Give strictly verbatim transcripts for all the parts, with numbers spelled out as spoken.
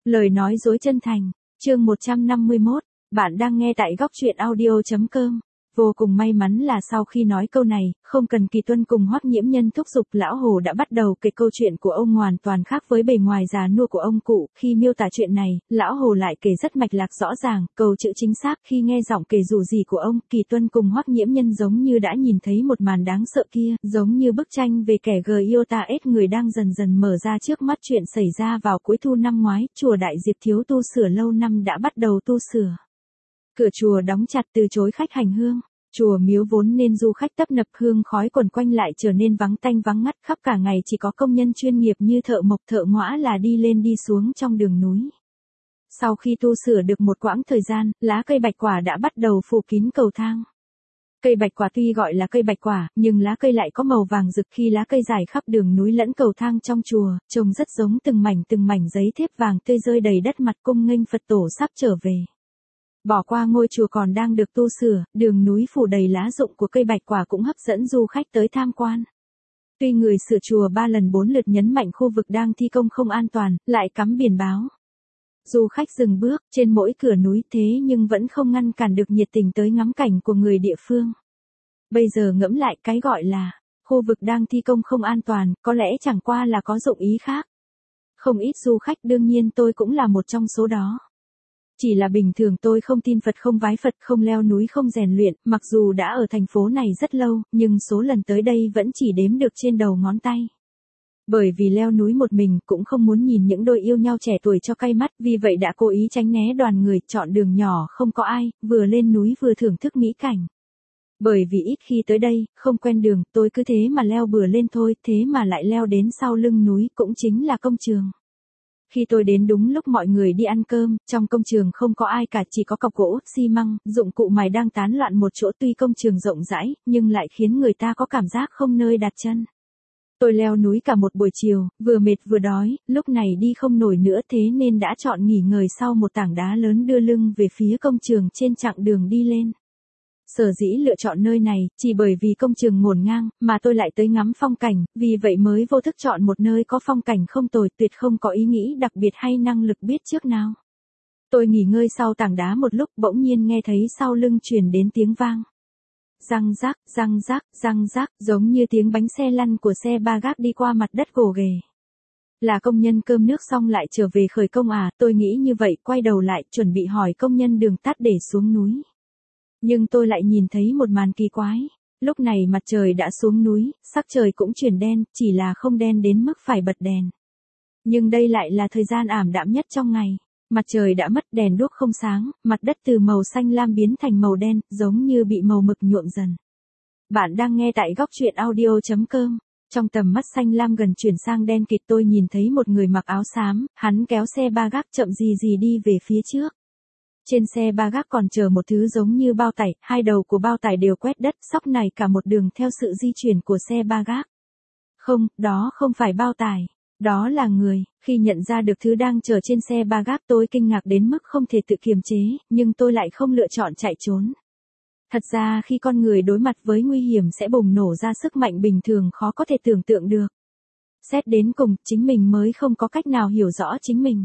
Lời nói dối chân thành, chương một trăm năm mươi mốt, bạn đang nghe tại góc truyện audio.com. Vô cùng may mắn là sau khi nói câu này, không cần Kỳ Tuân cùng Hoắc Nhiễm Nhân thúc giục, lão Hồ đã bắt đầu kể câu chuyện của ông hoàn toàn khác với bề ngoài già nua của ông cụ. Khi miêu tả chuyện này, lão Hồ lại kể rất mạch lạc rõ ràng, câu chữ chính xác. Khi nghe giọng kể dù gì của ông, Kỳ Tuân cùng Hoắc Nhiễm Nhân giống như đã nhìn thấy một màn đáng sợ kia, giống như bức tranh về kẻ Giota S người đang dần dần mở ra trước mắt. Chuyện xảy ra vào cuối thu năm ngoái, chùa Đại Diệp thiếu tu sửa lâu năm đã bắt đầu tu sửa. Cửa chùa đóng chặt từ chối khách hành hương. Chùa miếu vốn nên du khách tấp nập, hương khói quần quanh lại trở nên vắng tanh vắng ngắt, khắp cả ngày chỉ có công nhân chuyên nghiệp như thợ mộc thợ ngõa là đi lên đi xuống trong đường núi. Sau khi tu sửa được một quãng thời gian, lá cây bạch quả đã bắt đầu phủ kín cầu thang. Cây bạch quả tuy gọi là cây bạch quả, nhưng lá cây lại có màu vàng rực. Khi lá cây rải khắp đường núi lẫn cầu thang trong chùa, trông rất giống từng mảnh từng mảnh giấy thép vàng tươi rơi đầy đất mặt cung nghênh Phật tổ sắp trở về. Bỏ qua ngôi chùa còn đang được tu sửa, đường núi phủ đầy lá rụng của cây bạch quả cũng hấp dẫn du khách tới tham quan. Tuy người sửa chùa ba lần bốn lượt nhấn mạnh khu vực đang thi công không an toàn, lại cắm biển báo du khách dừng bước trên mỗi cửa núi, thế nhưng vẫn không ngăn cản được nhiệt tình tới ngắm cảnh của người địa phương. Bây giờ ngẫm lại, cái gọi là khu vực đang thi công không an toàn, có lẽ chẳng qua là có dụng ý khác. Không ít du khách, đương nhiên tôi cũng là một trong số đó. Chỉ là bình thường tôi không tin Phật, không vái Phật, không leo núi, không rèn luyện, mặc dù đã ở thành phố này rất lâu, nhưng số lần tới đây vẫn chỉ đếm được trên đầu ngón tay. Bởi vì leo núi một mình, cũng không muốn nhìn những đôi yêu nhau trẻ tuổi cho cay mắt, vì vậy đã cố ý tránh né đoàn người, chọn đường nhỏ không có ai, vừa lên núi vừa thưởng thức mỹ cảnh. Bởi vì ít khi tới đây, không quen đường, tôi cứ thế mà leo bừa lên thôi, thế mà lại leo đến sau lưng núi, cũng chính là công trường. Khi tôi đến đúng lúc mọi người đi ăn cơm, trong công trường không có ai cả, chỉ có cọc gỗ, xi măng, dụng cụ mài đang tán loạn một chỗ. Tuy công trường rộng rãi, nhưng lại khiến người ta có cảm giác không nơi đặt chân. Tôi leo núi cả một buổi chiều, vừa mệt vừa đói, lúc này đi không nổi nữa, thế nên đã chọn nghỉ ngơi sau một tảng đá lớn đưa lưng về phía công trường trên chặng đường đi lên. Sở dĩ lựa chọn nơi này, chỉ bởi vì công trường ngổn ngang, mà tôi lại tới ngắm phong cảnh, vì vậy mới vô thức chọn một nơi có phong cảnh không tồi, tuyệt không có ý nghĩ đặc biệt hay năng lực biết trước nào. Tôi nghỉ ngơi sau tảng đá một lúc, bỗng nhiên nghe thấy sau lưng truyền đến tiếng vang. Răng rác, răng rác, răng rác, giống như tiếng bánh xe lăn của xe ba gác đi qua mặt đất gồ ghề. Là công nhân cơm nước xong lại trở về khởi công à, tôi nghĩ như vậy, quay đầu lại, chuẩn bị hỏi công nhân đường tắt để xuống núi. Nhưng tôi lại nhìn thấy một màn kỳ quái. Lúc này mặt trời đã xuống núi, sắc trời cũng chuyển đen, chỉ là không đen đến mức phải bật đèn. Nhưng đây lại là thời gian ảm đạm nhất trong ngày. Mặt trời đã mất, đèn đuốc không sáng, mặt đất từ màu xanh lam biến thành màu đen, giống như bị màu mực nhuộm dần. Bạn đang nghe tại góc truyện audio.com. Trong tầm mắt xanh lam gần chuyển sang đen kịt, tôi nhìn thấy một người mặc áo xám, hắn kéo xe ba gác chậm gì gì đi về phía trước. Trên xe ba gác còn chờ một thứ giống như bao tải, hai đầu của bao tải đều quét đất, xóc này cả một đường theo sự di chuyển của xe ba gác. Không, đó không phải bao tải, đó là người. Khi nhận ra được thứ đang chờ trên xe ba gác, tôi kinh ngạc đến mức không thể tự kiềm chế, nhưng tôi lại không lựa chọn chạy trốn. Thật ra khi con người đối mặt với nguy hiểm sẽ bùng nổ ra sức mạnh bình thường khó có thể tưởng tượng được. Xét đến cùng, chính mình mới không có cách nào hiểu rõ chính mình.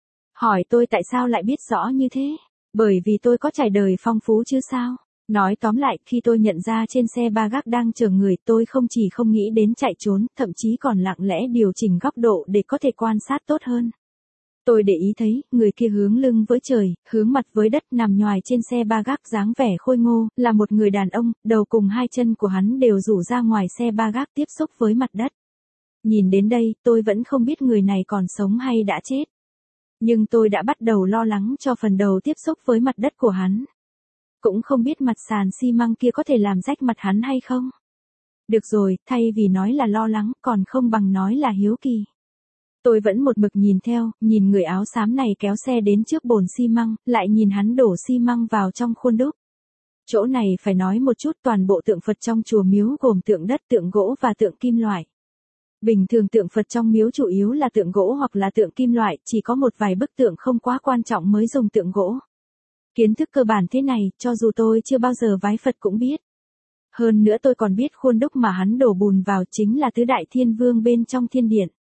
Hỏi tôi tại sao lại biết rõ như thế? Bởi vì tôi có trải đời phong phú chứ sao? Nói tóm lại, khi tôi nhận ra trên xe ba gác đang chờ người, tôi không chỉ không nghĩ đến chạy trốn, thậm chí còn lặng lẽ điều chỉnh góc độ để có thể quan sát tốt hơn. Tôi để ý thấy, người kia hướng lưng với trời, hướng mặt với đất, nằm nhoài trên xe ba gác, dáng vẻ khôi ngô, là một người đàn ông, đầu cùng hai chân của hắn đều rủ ra ngoài xe ba gác tiếp xúc với mặt đất. Nhìn đến đây, tôi vẫn không biết người này còn sống hay đã chết. Nhưng tôi đã bắt đầu lo lắng cho phần đầu tiếp xúc với mặt đất của hắn. Cũng không biết mặt sàn xi măng kia có thể làm rách mặt hắn hay không. Được rồi, thay vì nói là lo lắng, còn không bằng nói là hiếu kỳ. Tôi vẫn một mực nhìn theo, nhìn người áo xám này kéo xe đến trước bồn xi măng, lại nhìn hắn đổ xi măng vào trong khuôn đúc. Chỗ này phải nói một chút, toàn bộ tượng Phật trong chùa miếu gồm tượng đất, tượng gỗ và tượng kim loại. Bình thường tượng Phật trong miếu chủ yếu là tượng gỗ hoặc là tượng kim loại, chỉ có một vài bức tượng không quá quan trọng mới dùng tượng gỗ. Kiến thức cơ bản thế này, cho dù tôi chưa bao giờ vái Phật cũng biết. Hơn nữa tôi còn biết khuôn đúc mà hắn đổ bùn vào chính là tứ đại thiên vương bên trong thiên điện.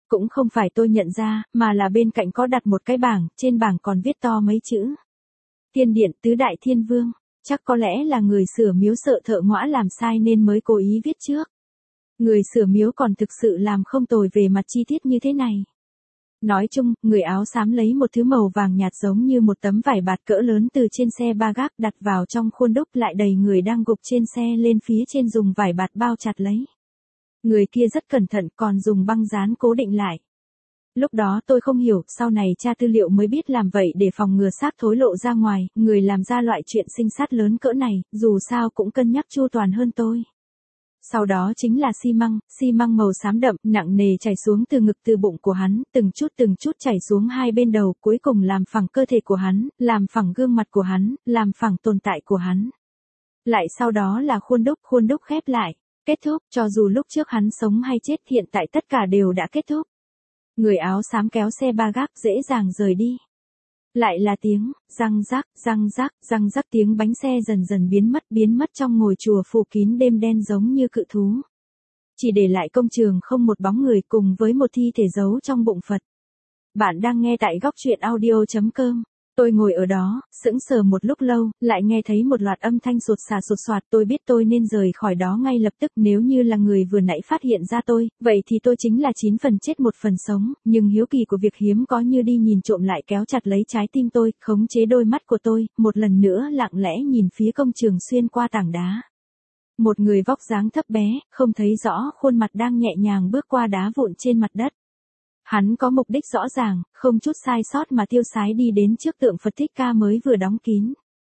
Cũng không phải tôi nhận ra, mà là bên cạnh có đặt một cái bảng, trên bảng còn viết to mấy chữ. Thiên điện tứ đại thiên vương, chắc có lẽ là người sửa miếu sợ thợ ngõa làm sai nên mới cố ý viết trước. Người sửa miếu còn thực sự làm không tồi về mặt chi tiết như thế này. Nói chung, người áo xám lấy một thứ màu vàng nhạt giống như một tấm vải bạt cỡ lớn từ trên xe ba gác đặt vào trong khuôn đúc lại đầy người đang gục trên xe lên phía trên dùng vải bạt bao chặt lấy. Người kia rất cẩn thận còn dùng băng dán cố định lại. Lúc đó tôi không hiểu, sau này tra tư liệu mới biết làm vậy để phòng ngừa xác thối lộ ra ngoài, người làm ra loại chuyện sinh sát lớn cỡ này, dù sao cũng cân nhắc chu toàn hơn tôi. Sau đó chính là xi măng, xi măng màu xám đậm, nặng nề chảy xuống từ ngực từ bụng của hắn, từng chút từng chút chảy xuống hai bên đầu, cuối cùng làm phẳng cơ thể của hắn, làm phẳng gương mặt của hắn, làm phẳng tồn tại của hắn. Lại sau đó là khuôn đúc, khuôn đúc khép lại, kết thúc, cho dù lúc trước hắn sống hay chết hiện tại tất cả đều đã kết thúc. Người áo xám kéo xe ba gác dễ dàng rời đi. Lại là tiếng, răng rắc, răng rắc, răng rắc tiếng bánh xe dần dần biến mất biến mất trong ngôi chùa phủ kín đêm đen giống như cự thú. Chỉ để lại công trường không một bóng người cùng với một thi thể giấu trong bụng Phật. Bạn đang nghe tại góc truyện audio chấm com. Tôi ngồi ở đó, sững sờ một lúc lâu, lại nghe thấy một loạt âm thanh sột xà sột soạt, tôi biết tôi nên rời khỏi đó ngay lập tức, nếu như là người vừa nãy phát hiện ra tôi, vậy thì tôi chính là chín phần chết một phần sống, nhưng hiếu kỳ của việc hiếm có như đi nhìn trộm lại kéo chặt lấy trái tim tôi, khống chế đôi mắt của tôi, một lần nữa lặng lẽ nhìn phía công trường xuyên qua tảng đá. Một người vóc dáng thấp bé, không thấy rõ khuôn mặt đang nhẹ nhàng bước qua đá vụn trên mặt đất. Hắn có mục đích rõ ràng, không chút sai sót mà tiêu sái đi đến trước tượng Phật Thích Ca mới vừa đóng kín.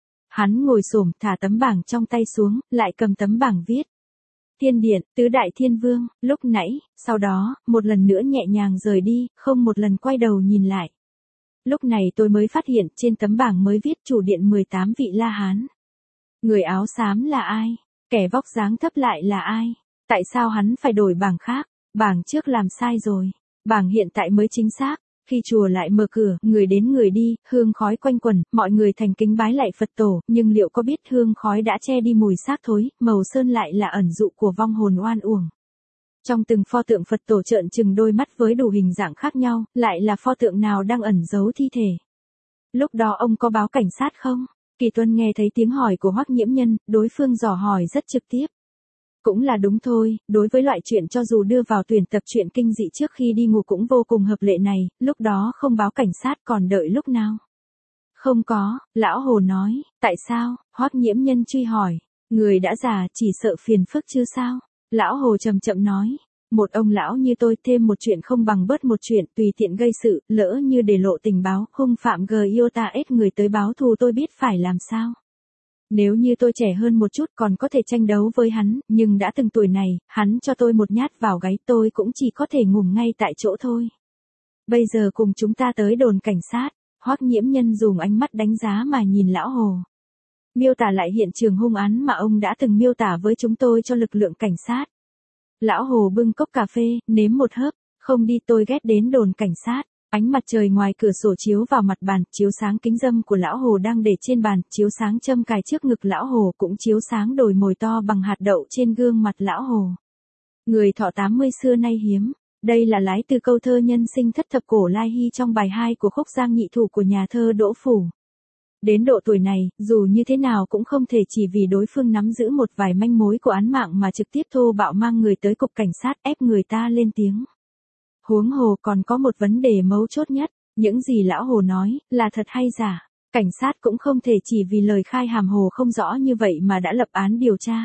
Hắn ngồi xổm thả tấm bảng trong tay xuống, lại cầm tấm bảng viết. Thiên điện, tứ đại thiên vương, lúc nãy, sau đó, một lần nữa nhẹ nhàng rời đi, không một lần quay đầu nhìn lại. Lúc này tôi mới phát hiện trên tấm bảng mới viết chủ điện mười tám vị La Hán. Người áo xám là ai? Kẻ vóc dáng thấp lại là ai? Tại sao hắn phải đổi bảng khác? Bảng trước làm sai rồi. Bảng hiện tại mới chính xác, khi chùa lại mở cửa, người đến người đi, hương khói quanh quẩn, mọi người thành kính bái lạy Phật tổ, nhưng liệu có biết hương khói đã che đi mùi xác thối, màu sơn lại là ẩn dụ của vong hồn oan uổng. Trong từng pho tượng Phật tổ trợn trừng đôi mắt với đủ hình dạng khác nhau, lại là pho tượng nào đang ẩn giấu thi thể. Lúc đó ông có báo cảnh sát không? Kỳ Tuân nghe thấy tiếng hỏi của Hoắc Nhiễm Nhân, đối phương dò hỏi rất trực tiếp. Cũng là đúng thôi, đối với loại chuyện cho dù đưa vào tuyển tập truyện kinh dị trước khi đi ngủ cũng vô cùng hợp lệ này, lúc đó không báo cảnh sát còn đợi lúc nào. Không có, lão Hồ nói, tại sao, Hoắc Nhiễm Nhân truy hỏi, người đã già chỉ sợ phiền phức chứ sao, lão Hồ chậm chậm nói, một ông lão như tôi thêm một chuyện không bằng bớt một chuyện tùy tiện gây sự, lỡ như để lộ tình báo, hung phạm g iota ết người tới báo thù tôi biết phải làm sao. Nếu như tôi trẻ hơn một chút còn có thể tranh đấu với hắn, nhưng đã từng tuổi này, hắn cho tôi một nhát vào gáy tôi cũng chỉ có thể ngủm ngay tại chỗ thôi. Bây giờ cùng chúng ta tới đồn cảnh sát, Hoắc Nhiễm Nhân dùng ánh mắt đánh giá mà nhìn lão Hồ. Miêu tả lại hiện trường hung án mà ông đã từng miêu tả với chúng tôi cho lực lượng cảnh sát. Lão Hồ bưng cốc cà phê, nếm một hớp, không đi tôi ghét đến đồn cảnh sát. Ánh mặt trời ngoài cửa sổ chiếu vào mặt bàn, chiếu sáng kính dâm của lão Hồ đang để trên bàn, chiếu sáng châm cài trước ngực lão Hồ cũng chiếu sáng đồi mồi to bằng hạt đậu trên gương mặt lão Hồ. Người thọ tám mươi xưa nay hiếm. Đây là lái từ câu thơ nhân sinh thất thập cổ lai hy trong bài hai của khúc Giang Nhị Thủ của nhà thơ Đỗ Phủ. Đến độ tuổi này, dù như thế nào cũng không thể chỉ vì đối phương nắm giữ một vài manh mối của án mạng mà trực tiếp thô bạo mang người tới cục cảnh sát ép người ta lên tiếng. Huống hồ còn có một vấn đề mấu chốt nhất, những gì lão Hồ nói, là thật hay giả. Cảnh sát cũng không thể chỉ vì lời khai hàm hồ không rõ như vậy mà đã lập án điều tra.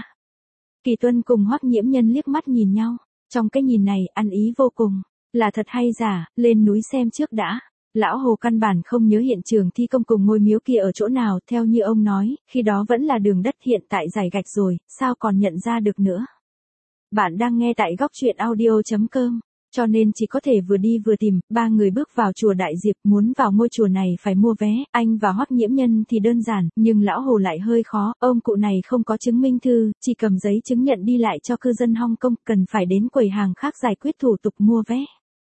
Kỳ Tuân cùng Hoắc Nhiễm Nhân liếc mắt nhìn nhau, trong cái nhìn này ăn ý vô cùng, là thật hay giả, lên núi xem trước đã. Lão Hồ căn bản không nhớ hiện trường thi công cùng ngôi miếu kia ở chỗ nào, theo như ông nói, khi đó vẫn là đường đất hiện tại rải gạch rồi, sao còn nhận ra được nữa. Bạn đang nghe tại góc truyện audio chấm com. Cho nên chỉ có thể vừa đi vừa tìm, ba người bước vào chùa Đại Diệp, muốn vào ngôi chùa này phải mua vé, anh và Hoắc Nhiễm Nhân thì đơn giản, nhưng lão Hồ lại hơi khó, ông cụ này không có chứng minh thư, chỉ cầm giấy chứng nhận đi lại cho cư dân Hong Kong, cần phải đến quầy hàng khác giải quyết thủ tục mua vé.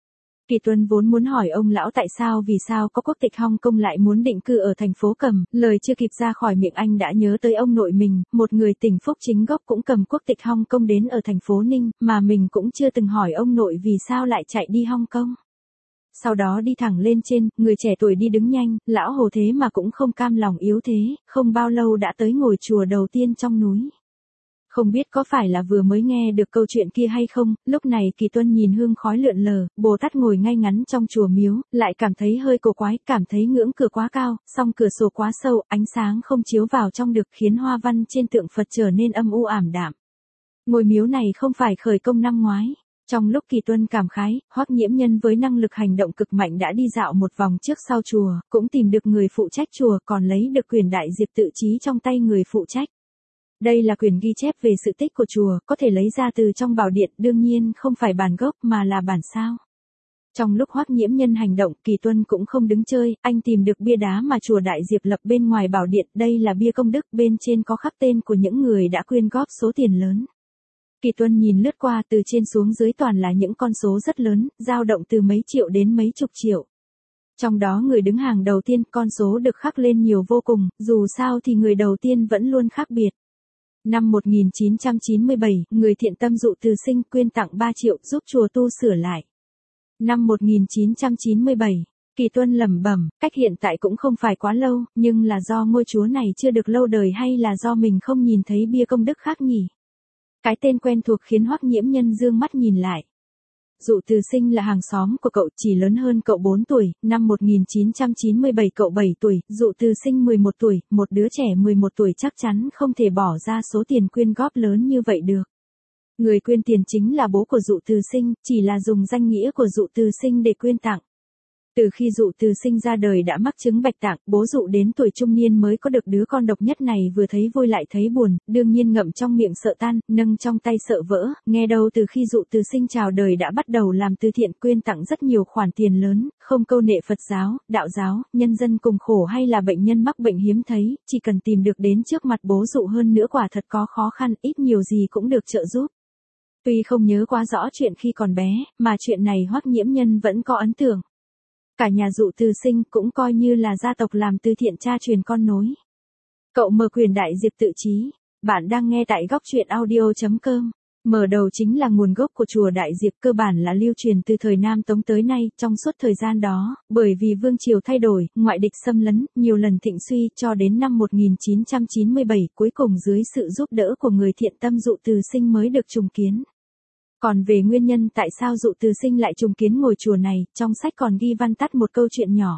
Kỳ Tuân vốn muốn hỏi ông lão tại sao vì sao có quốc tịch Hong Kong lại muốn định cư ở thành phố Cầm, lời chưa kịp ra khỏi miệng anh đã nhớ tới ông nội mình, một người tỉnh Phúc chính gốc cũng cầm quốc tịch Hong Kong đến ở thành phố Ninh, mà mình cũng chưa từng hỏi ông nội vì sao lại chạy đi Hong Kong. Sau đó đi thẳng lên trên, người trẻ tuổi đi đứng nhanh, lão Hồ thế mà cũng không cam lòng yếu thế, không bao lâu đã tới ngôi chùa đầu tiên trong núi. Không biết có phải là vừa mới nghe được câu chuyện kia hay không, lúc này Kỳ Tuân nhìn hương khói lượn lờ, Bồ Tát ngồi ngay ngắn trong chùa miếu, lại cảm thấy hơi cổ quái, cảm thấy ngưỡng cửa quá cao, song cửa sổ quá sâu, ánh sáng không chiếu vào trong được khiến hoa văn trên tượng Phật trở nên âm u ảm đạm. Ngôi miếu này không phải khởi công năm ngoái. Trong lúc Kỳ Tuân cảm khái, Hoắc Nhiễm Nhân với năng lực hành động cực mạnh đã đi dạo một vòng trước sau chùa, cũng tìm được người phụ trách chùa còn lấy được quyển đại diệp tự chí trong tay người phụ trách. Đây là quyển ghi chép về sự tích của chùa, có thể lấy ra từ trong bảo điện, đương nhiên không phải bản gốc mà là bản sao. Trong lúc Hoắc Nhiễm Nhân hành động, Kỳ Tuân cũng không đứng chơi, anh tìm được bia đá mà chùa Đại Diệp lập bên ngoài bảo điện, đây là bia công đức, bên trên có khắc tên của những người đã quyên góp số tiền lớn. Kỳ Tuân nhìn lướt qua từ trên xuống dưới toàn là những con số rất lớn, dao động từ mấy triệu đến mấy chục triệu. Trong đó người đứng hàng đầu tiên, con số được khắc lên nhiều vô cùng, dù sao thì người đầu tiên vẫn luôn khác biệt. Năm một nghìn chín trăm chín mươi bảy, người thiện tâm Dụ Từ Sinh quyên tặng ba triệu giúp chùa tu sửa lại. Năm một nghìn chín trăm chín mươi bảy, Kỳ Tuân lẩm bẩm, cách hiện tại cũng không phải quá lâu, nhưng là do ngôi chùa này chưa được lâu đời hay là do mình không nhìn thấy bia công đức khác nhỉ? Cái tên quen thuộc khiến Hoắc Nhiễm Nhân dương mắt nhìn lại. Dụ Từ Sinh là hàng xóm của cậu, chỉ lớn hơn cậu bốn tuổi, năm một nghìn chín trăm chín mươi bảy cậu bảy tuổi, Dụ Từ Sinh mười một tuổi, một đứa trẻ mười một tuổi chắc chắn không thể bỏ ra số tiền quyên góp lớn như vậy được. Người quyên tiền chính là bố của Dụ Từ Sinh, chỉ là dùng danh nghĩa của Dụ Từ Sinh để quyên tặng. Từ khi Dụ Từ Sinh ra đời đã mắc chứng bạch tạng, bố Dụ đến tuổi trung niên mới có được đứa con độc nhất này, vừa thấy vui lại thấy buồn, đương nhiên ngậm trong miệng sợ tan, nâng trong tay sợ vỡ, nghe đâu từ khi Dụ Từ Sinh chào đời đã bắt đầu làm từ thiện quyên tặng rất nhiều khoản tiền lớn, không câu nệ Phật giáo, đạo giáo, nhân dân cùng khổ hay là bệnh nhân mắc bệnh hiếm thấy, chỉ cần tìm được đến trước mặt bố Dụ hơn nữa quả thật có khó khăn, ít nhiều gì cũng được trợ giúp. Tuy không nhớ quá rõ chuyện khi còn bé, mà chuyện này Hoắc Nhiễm Nhân vẫn có ấn tượng. Cả nhà Dụ Từ Sinh cũng coi như là gia tộc làm từ thiện cha truyền con nối. Cậu mở quyển đại diệp tự chí. Bạn đang nghe tại góc truyện audio chấm com. Mở đầu chính là nguồn gốc của chùa Đại Diệp, cơ bản là lưu truyền từ thời Nam Tống tới nay. Trong suốt thời gian đó, bởi vì vương triều thay đổi, ngoại địch xâm lấn, nhiều lần thịnh suy, cho đến năm một nghìn chín trăm chín mươi bảy, cuối cùng dưới sự giúp đỡ của người thiện tâm Dụ Từ Sinh mới được trùng kiến. Còn về nguyên nhân tại sao Dụ Từ Sinh lại trùng kiến ngôi chùa này, trong sách còn ghi văn tắt một câu chuyện nhỏ.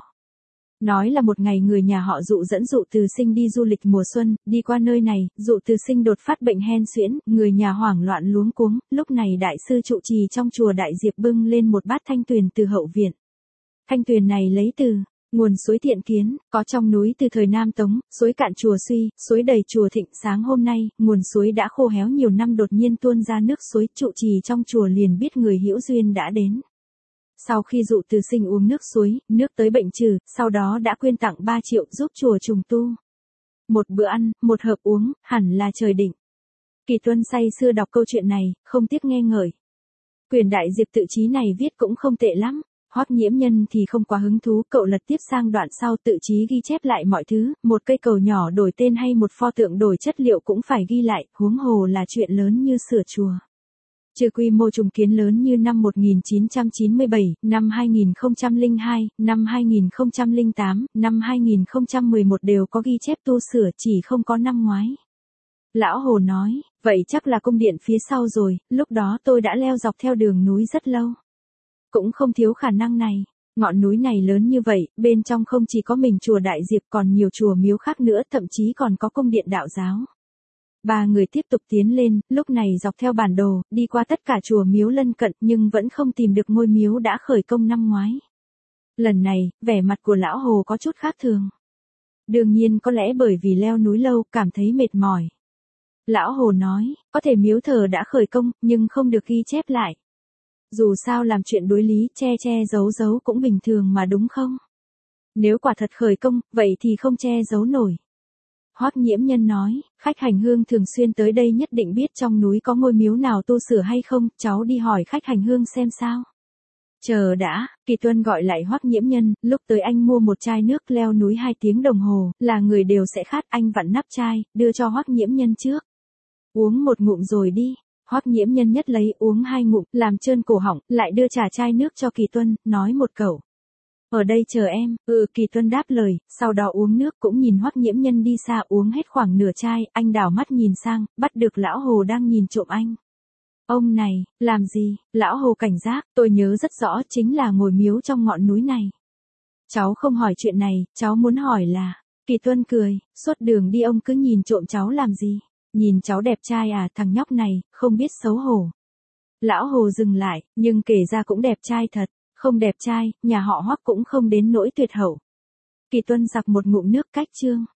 Nói là một ngày người nhà họ Dụ dẫn Dụ Từ Sinh đi du lịch mùa xuân, đi qua nơi này, Dụ Từ Sinh đột phát bệnh hen suyễn, người nhà hoảng loạn luống cuống, lúc này đại sư trụ trì trong chùa Đại Diệp bưng lên một bát thanh tuyền từ hậu viện. Thanh tuyền này lấy từ nguồn suối Thiện Kiến, có trong núi từ thời Nam Tống, suối cạn chùa suy, suối đầy chùa thịnh. Sáng hôm nay, nguồn suối đã khô héo nhiều năm đột nhiên tuôn ra nước suối, trụ trì trong chùa liền biết người hữu duyên đã đến. Sau khi Dụ Từ Sinh uống nước suối, nước tới bệnh trừ, sau đó đã quyên tặng ba triệu giúp chùa trùng tu. Một bữa ăn, một hộp uống, hẳn là trời định. Kỳ Tuân say sưa đọc câu chuyện này, không tiếc nghe ngợi. Quyển đại diệp tự chí này viết cũng không tệ lắm. Hoắc Nhiễm Nhân thì không quá hứng thú, cậu lật tiếp sang đoạn sau tự chí ghi chép lại mọi thứ, một cây cầu nhỏ đổi tên hay một pho tượng đổi chất liệu cũng phải ghi lại, huống hồ là chuyện lớn như sửa chùa. Trừ quy mô trùng kiến lớn như năm một nghìn chín trăm chín mươi bảy, năm hai nghìn không trăm lẻ hai, năm hai nghìn không trăm lẻ tám, năm hai nghìn không trăm mười một đều có ghi chép tu sửa, chỉ không có năm ngoái. Lão Hồ nói, vậy chắc là cung điện phía sau rồi, lúc đó tôi đã leo dọc theo đường núi rất lâu. Cũng không thiếu khả năng này. Ngọn núi này lớn như vậy, bên trong không chỉ có mình chùa Đại Diệp còn nhiều chùa miếu khác nữa, thậm chí còn có cung điện đạo giáo. Ba người tiếp tục tiến lên, lúc này dọc theo bản đồ, đi qua tất cả chùa miếu lân cận nhưng vẫn không tìm được ngôi miếu đã khởi công năm ngoái. Lần này, vẻ mặt của Lão Hồ có chút khác thường. Đương nhiên có lẽ bởi vì leo núi lâu, cảm thấy mệt mỏi. Lão Hồ nói, có thể miếu thờ đã khởi công, nhưng không được ghi chép lại. Dù sao làm chuyện đối lý, che che giấu giấu cũng bình thường mà đúng không? Nếu quả thật khởi công, vậy thì không che giấu nổi. Hoắc Nhiễm Nhân nói, khách hành hương thường xuyên tới đây nhất định biết trong núi có ngôi miếu nào tu sửa hay không, cháu đi hỏi khách hành hương xem sao. Chờ đã, Kỳ Tuân gọi lại Hoắc Nhiễm Nhân, lúc tới anh mua một chai nước leo núi hai tiếng đồng hồ, là người đều sẽ khát, anh vặn nắp chai, đưa cho Hoắc Nhiễm Nhân trước. Uống một ngụm rồi đi. Hoắc Nhiễm Nhân nhất lấy uống hai ngụm, làm trơn cổ họng, lại đưa trả chai nước cho Kỳ Tuân, nói một câu. Ở đây chờ em. Ừ, Kỳ Tuân đáp lời, sau đó uống nước, cũng nhìn Hoắc Nhiễm Nhân đi xa uống hết khoảng nửa chai, anh đảo mắt nhìn sang, bắt được lão Hồ đang nhìn trộm anh. Ông này, làm gì? Lão Hồ cảnh giác, tôi nhớ rất rõ, chính là ngồi miếu trong ngọn núi này. Cháu không hỏi chuyện này, cháu muốn hỏi là... Kỳ Tuân cười, suốt đường đi ông cứ nhìn trộm cháu làm gì? Nhìn cháu đẹp trai à, thằng nhóc này, không biết xấu hổ. Lão Hồ dừng lại, nhưng kể ra cũng đẹp trai thật, không đẹp trai, nhà họ Hoắc cũng không đến nỗi tuyệt hậu. Kỳ Tuân giặc một ngụm nước cách chương.